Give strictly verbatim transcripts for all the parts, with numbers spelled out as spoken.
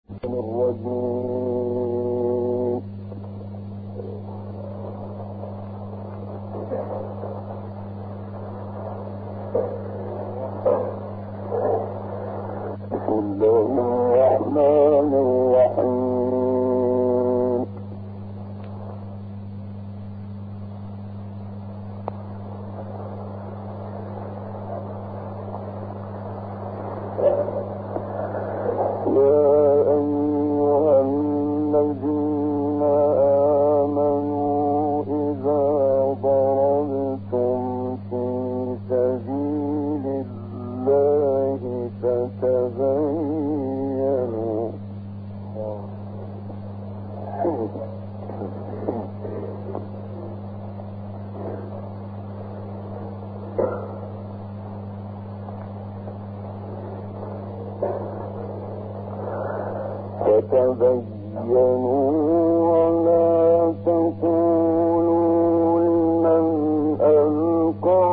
تبينوا ولا تقولوا لمن ألقى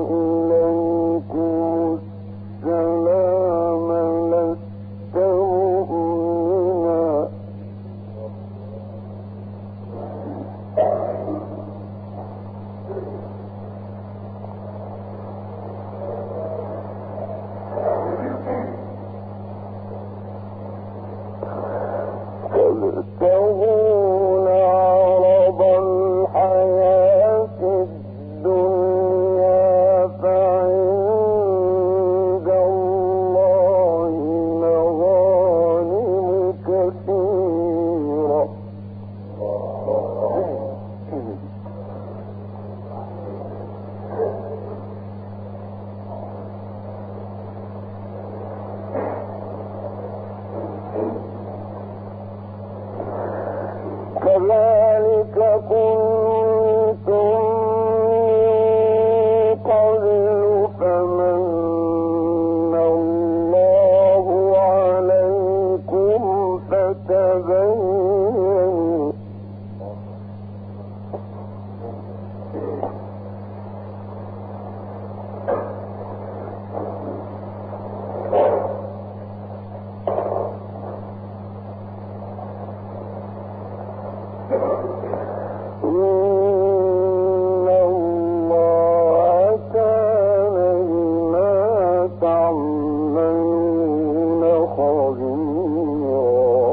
إليكم السلام لست مؤمنا تبتغون عرض الحياة الدنيا فعند الله مغانم كثيرة كذلك كنتم من قبل فمن الله عليكم فتبينوا إن الله كان بما تعملون خبيرا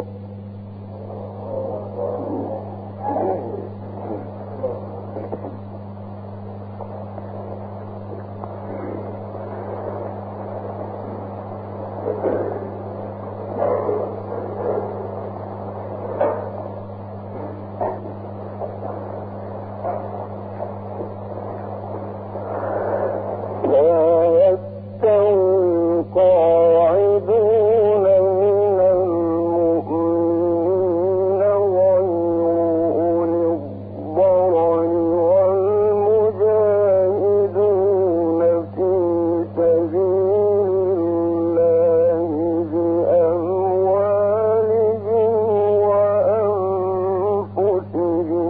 لا يستوي القاعدون من المؤمنين غير أولي الضرر والمجاهدون في سبيل الله بأموالهم وأنفسهم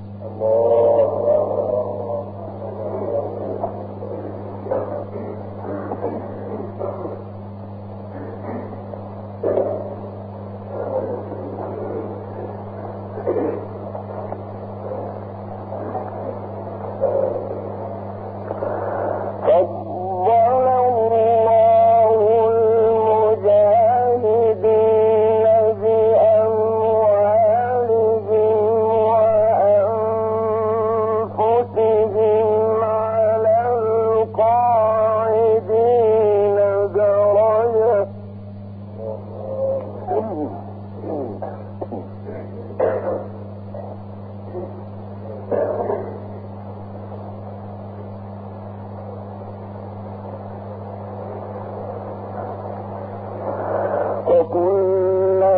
فضل الله المجاهدين بأموالهم وأنفسهم على القاعدين درجة وكلا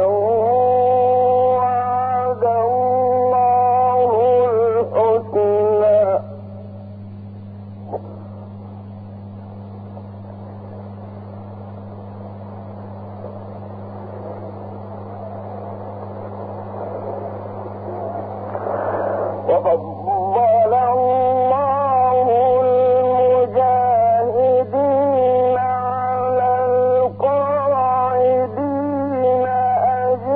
وعد الله الحسنى وفضل الله المجاهدين على القاعدين أجرا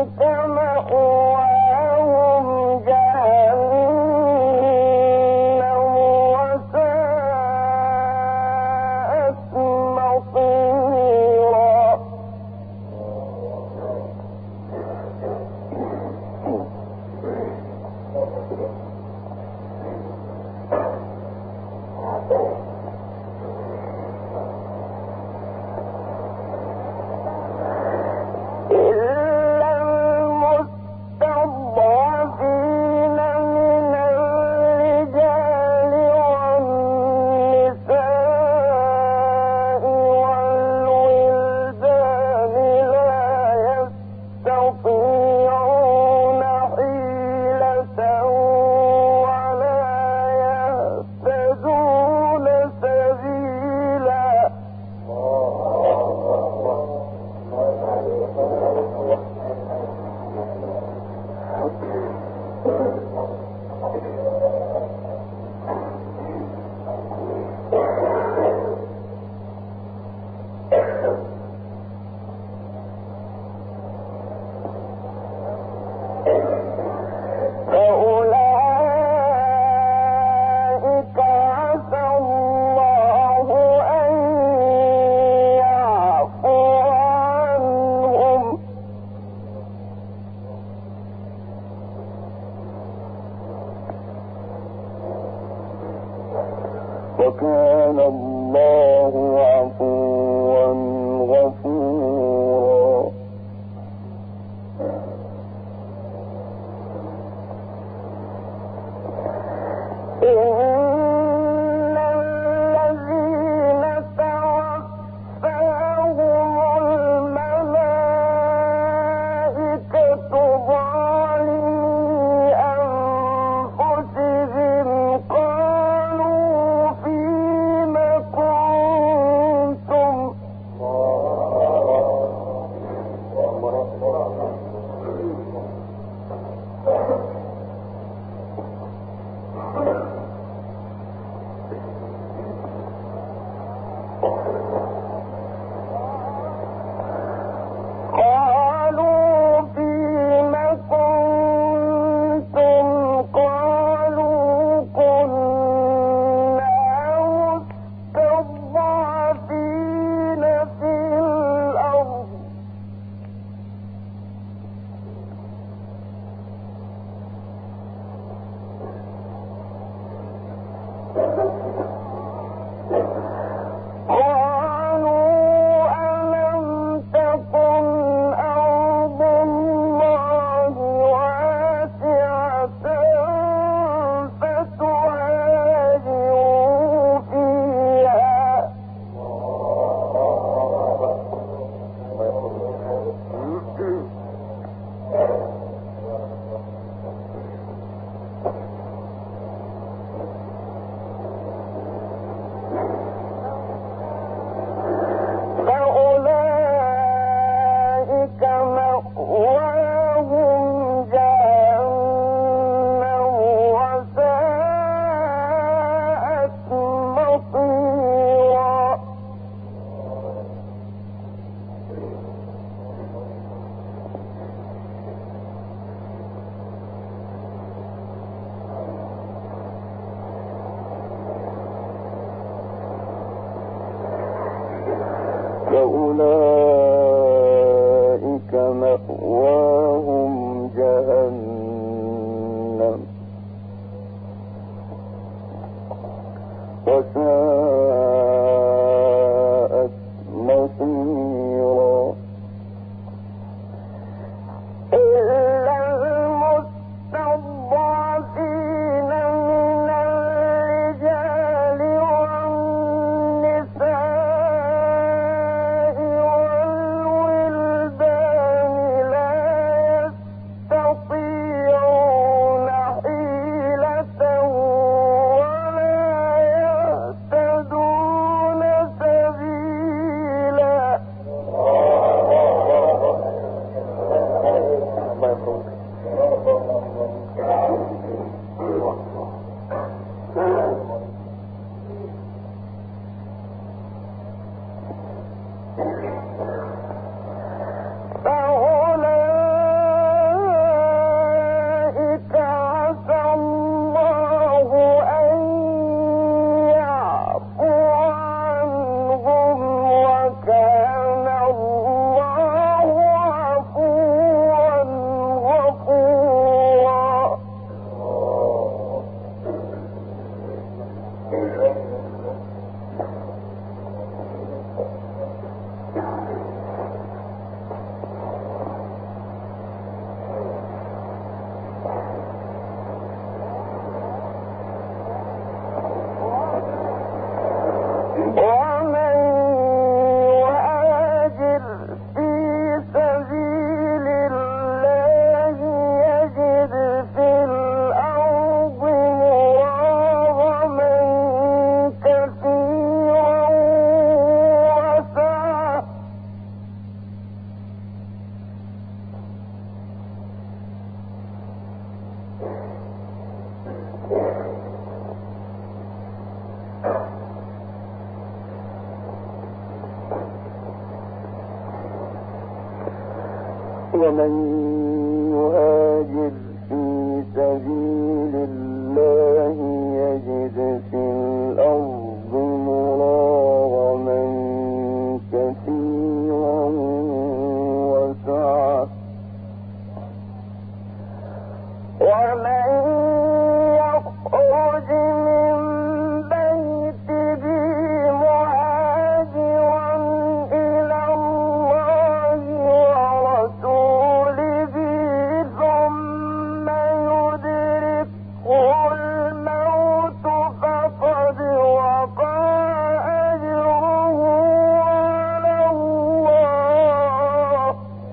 وكان الله عفوا غفورا. إن الذين توفاهم الملائكة ظالمي أنفسهم قالوا فيم كنتم قالوا فيم كنتم قالوا كنا مستضعفين في الأرض قالوا ألم تكن أرض الله واسعة فتهاجروا فيها ومن يهاجر في سبيل الله يجد في الأرض مراغما كثيرا وسعة ومن يخرج من بيته مهاجرا إلى الله ورسوله ثم يدركه الموت فقد وقع أجره على الله.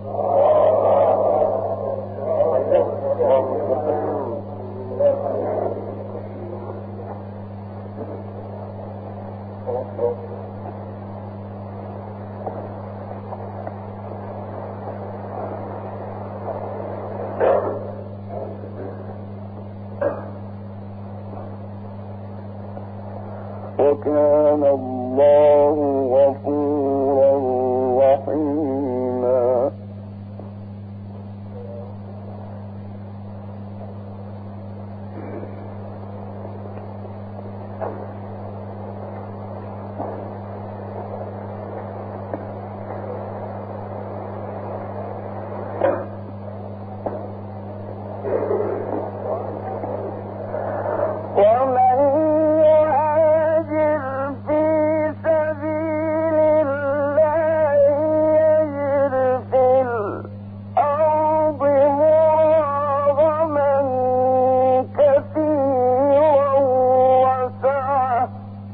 وكان الله غفورا رحيما. ومن يهاجر في سبيل الله يجد في الأرض مراغما كثيرا وسعة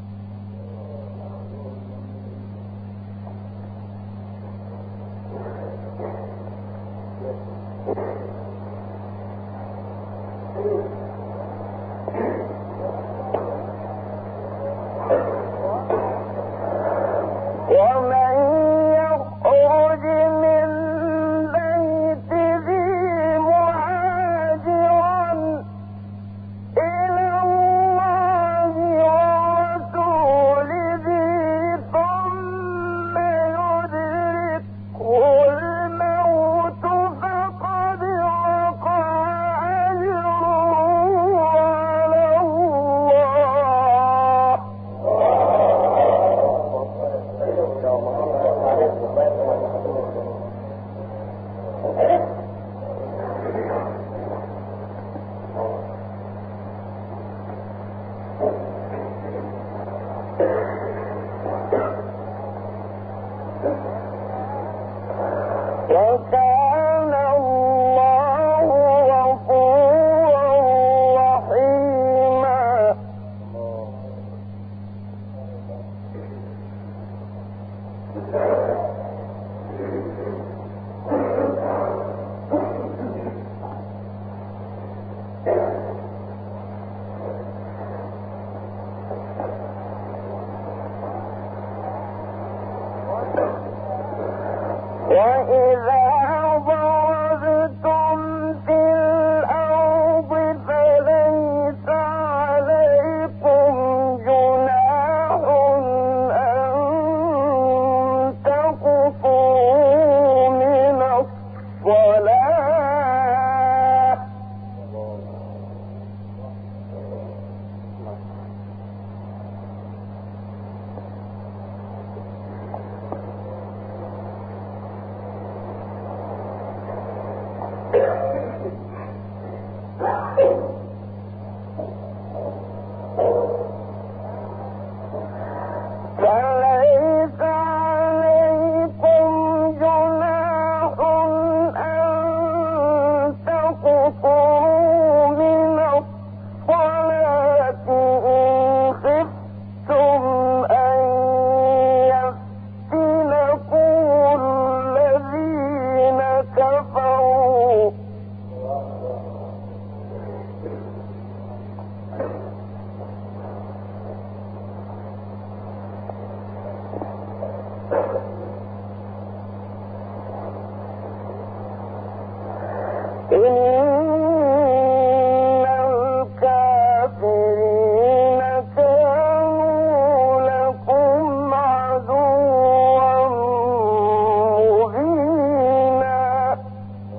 ومن يخرج من بيته مهاجرا إلى الله ورسوله ثم يدركه الموت فقد وقع أجره على الله. وكان الله غفورا رحيما. وإذا ضربتم في الأرض فليس عليكم جناح أن تقصروا من الصلاة فليس عليكم جناح أن تقصروا من الصلاة إن خفتم أن يفتنكم الذين كفروا إن الكافرين كانوا لكم عدوا مبينا.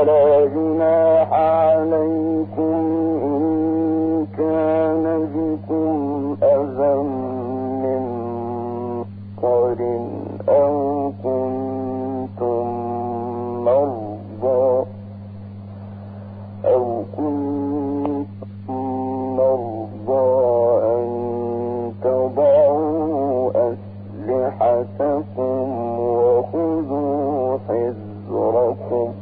فلا جناح عليكم إن كان بكم أذى من مطر أو كنتم مرضى أو كنتم مرضى أن تضعوا أسلحتكم وخذوا حذركم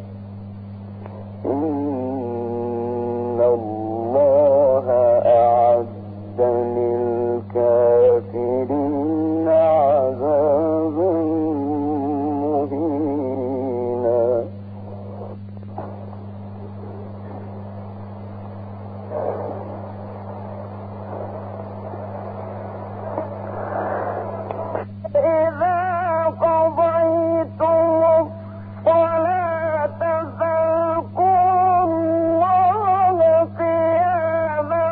إن الله أعد للكافرين عذابا مهينا. إذا قضيتم الصلاة فاذكروا الله قياما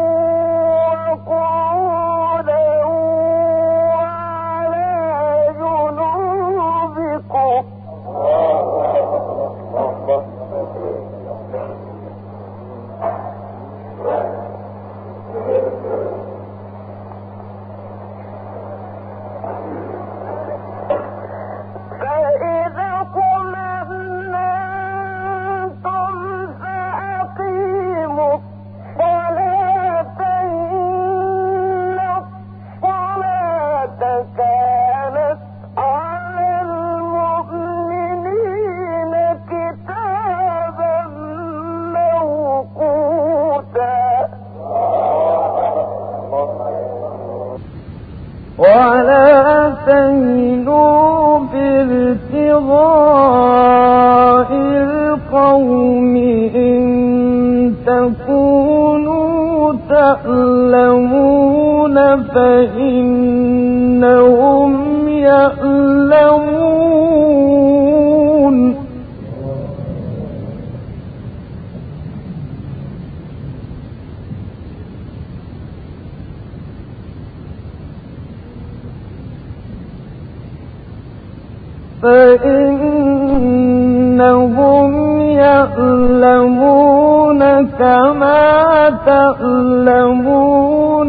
وقعودا وعلى جنوبكم فإذا اطمأننتم فأقيموا الصلاة إن الصلاة كانت على المؤمنين كتابا موقوتا. ولا تهنوا في ابتغاء القوم إن تكونوا تألمون فإنهم يألمون. فإنهم يألمون كما تألمون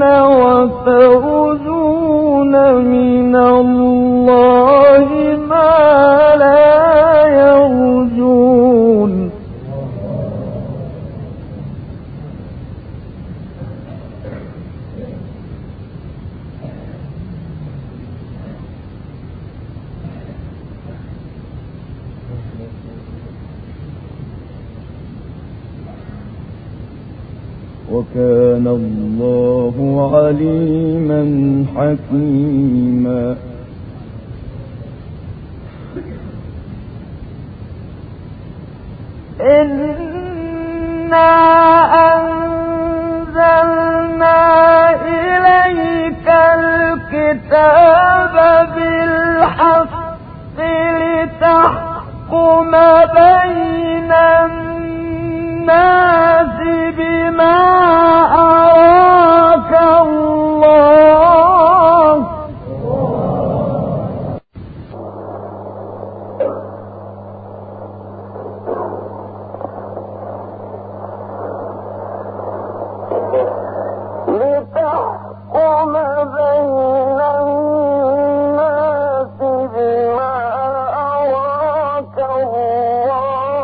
وترجون من الله ما لا يرجون. وكان الله عليما حكيما. إنا أنزلنا إليك الكتاب بالحق لتحكم بين الناس بما أراك الله. لتحكم بين الناس بما أراك الله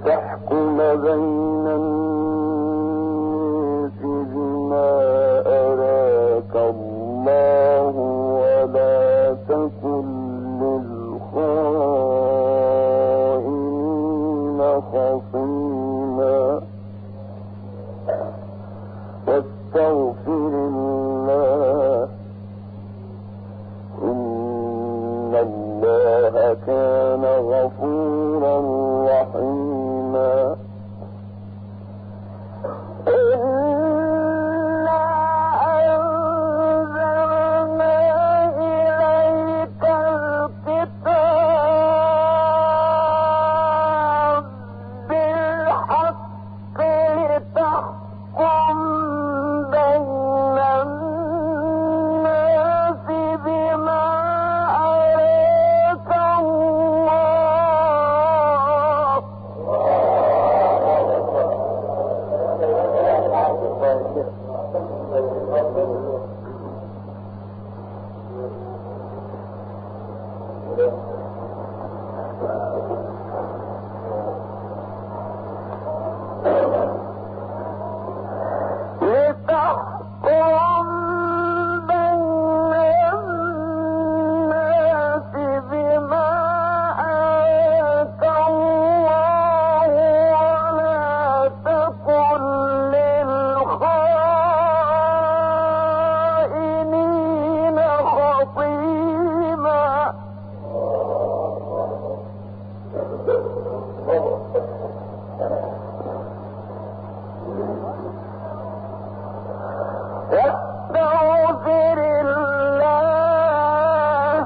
لتحكم بين الناس بما أراك الله ولا تكن للخائنين خصيما واستغفر الله إن الله كان غفورا رحيما. إنا أنزلنا إليك الكتاب بالحق لتحكم بين الناس بما أراك الله لتحكم بين الناس بما أراك الله ولا تكن للخائنين خصيما. واستغفر الله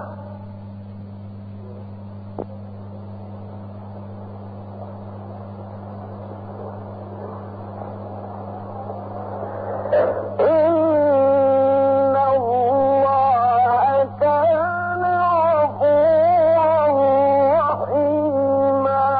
إن الله كان غفورا رحيما.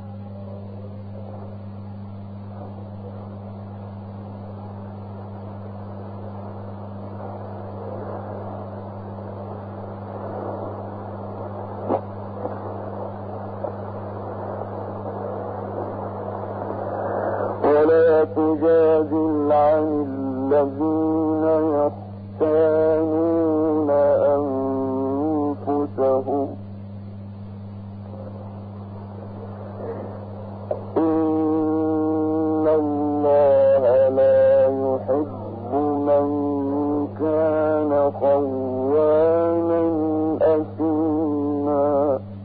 ولا تجادل عن الذين يختانون أنفسهم إن الله لا يحب من كان خوانا أثيما.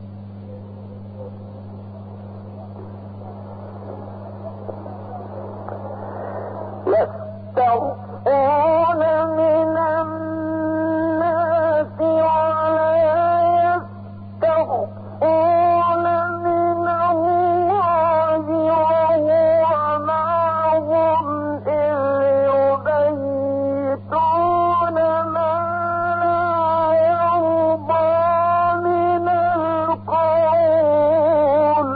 يستغفرون من الناس ولا يستغفرون من الله وهو معهم إذ يبيتون ما لا يرضى من القول.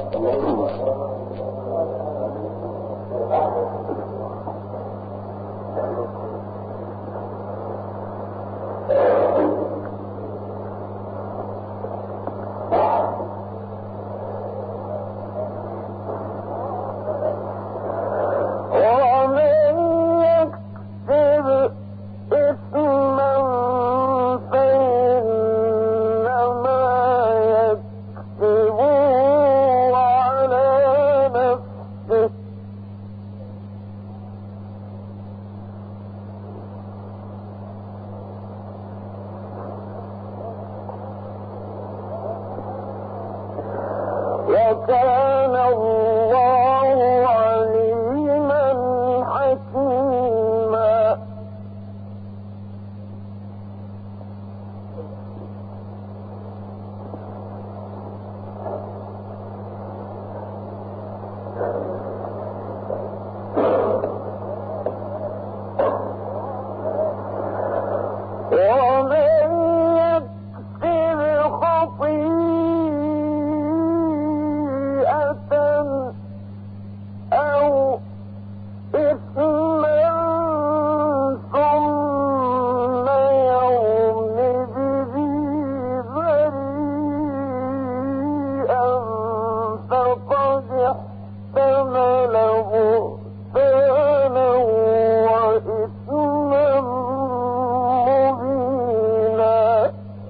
وكان الله عليما حكيما. ومن يكسب خطيئة أو إثما ثم يرم به بريئا فقد احتمل بهتانا وإثما مبينا.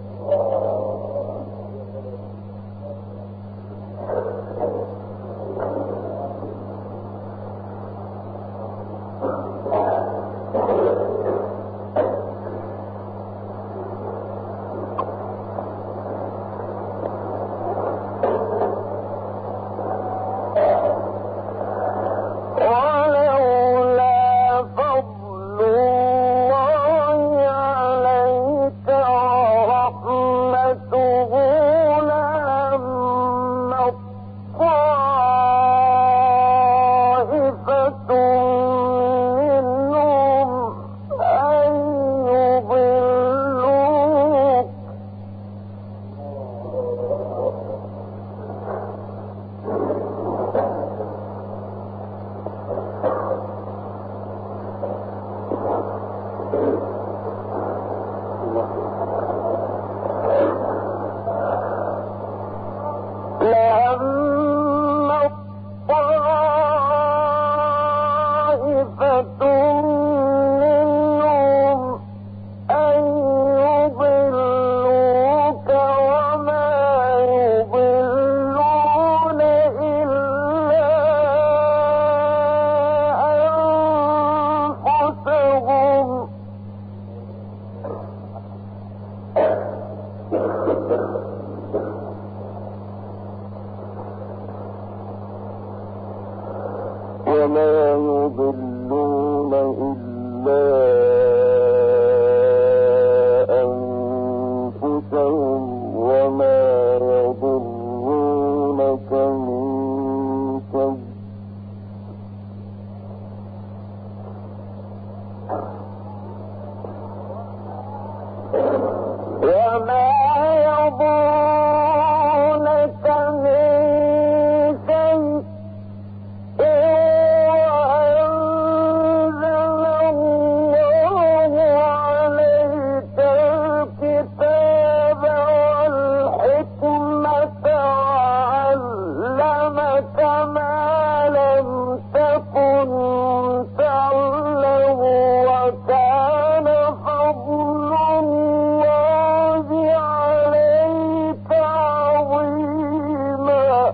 ولولا فضل الله عليك ورحمته لهمت طائفة منهم أن يضلوك لهمت طائفة منهم أن يضلوك وما يضلون إلا أنفسهم. وما يضلون إلا أنفسهم وما يضرونك من شيء. وما يضرونك من شيء ما لم تكن تعلم وكان فضل الله عليك عظيما.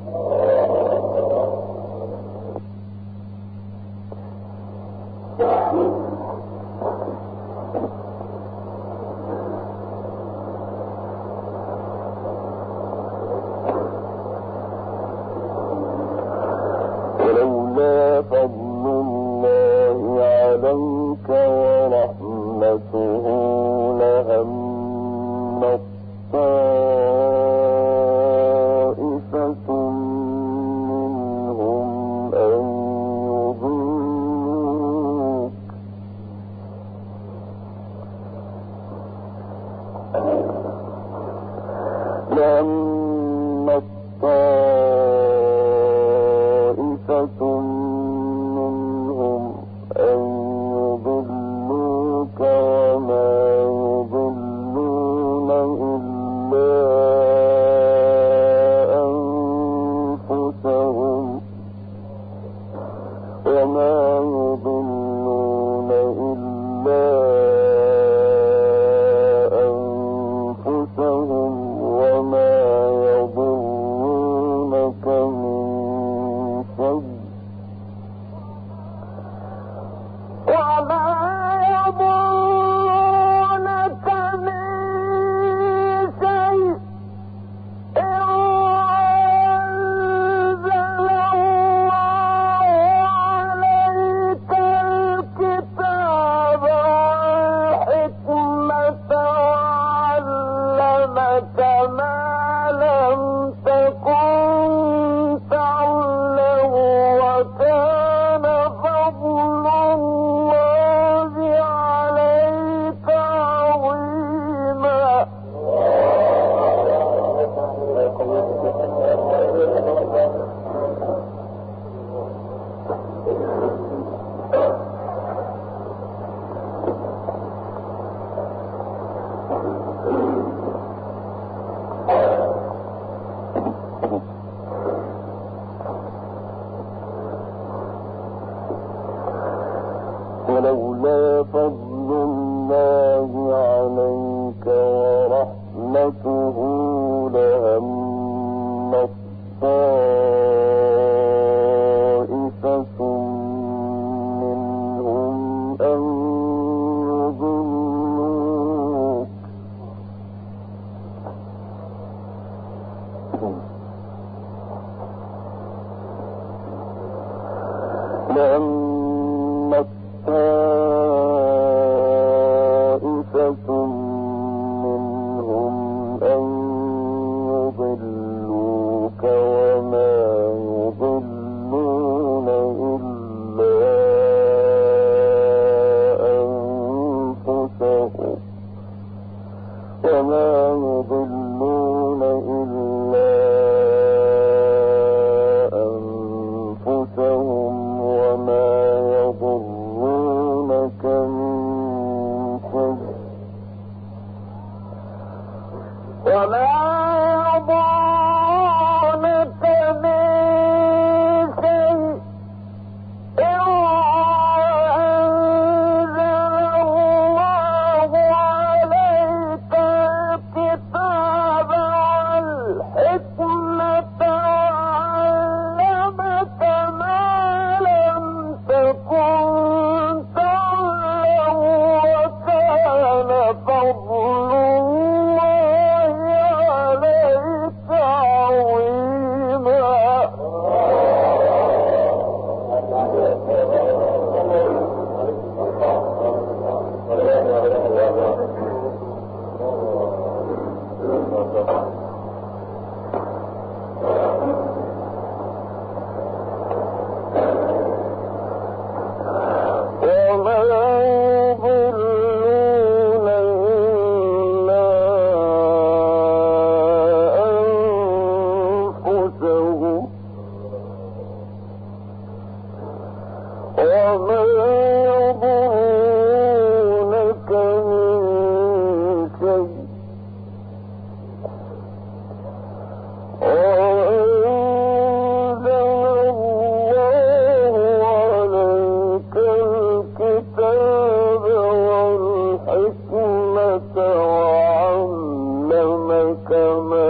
ولولا فضل الله عليك ورحمته لهمت طائفة منهم أن يضلوك لهمت طائفة طائفة منهم أن يضلوك وما يضلون إلا أنفسهم وما يضلون إلا أنفسهم وما يضرونك من شيء وما يضرونك من شيء كما لم تكن تعلم وكان فضل الله عليك عظيما. ولولا فضل الله عليك ورحمته لهمت طائفة منهم أن يضلوك لهمت طائفة منهم أن يضلوك وما يضلون إلا أنفسهم وما يضلون إلا أنفسهم وما يضرونك من شيء وما يضرونك من شيء أنزل الله عليك الكتاب والحكمة وعلمك ما لم تكن تعلم وكان فضل الله عليك عظيما. وما يضلون إلا أنفسهم وما يضرونك من شيء وأنزل الله عليك الكتاب والحكمة وعلمك ما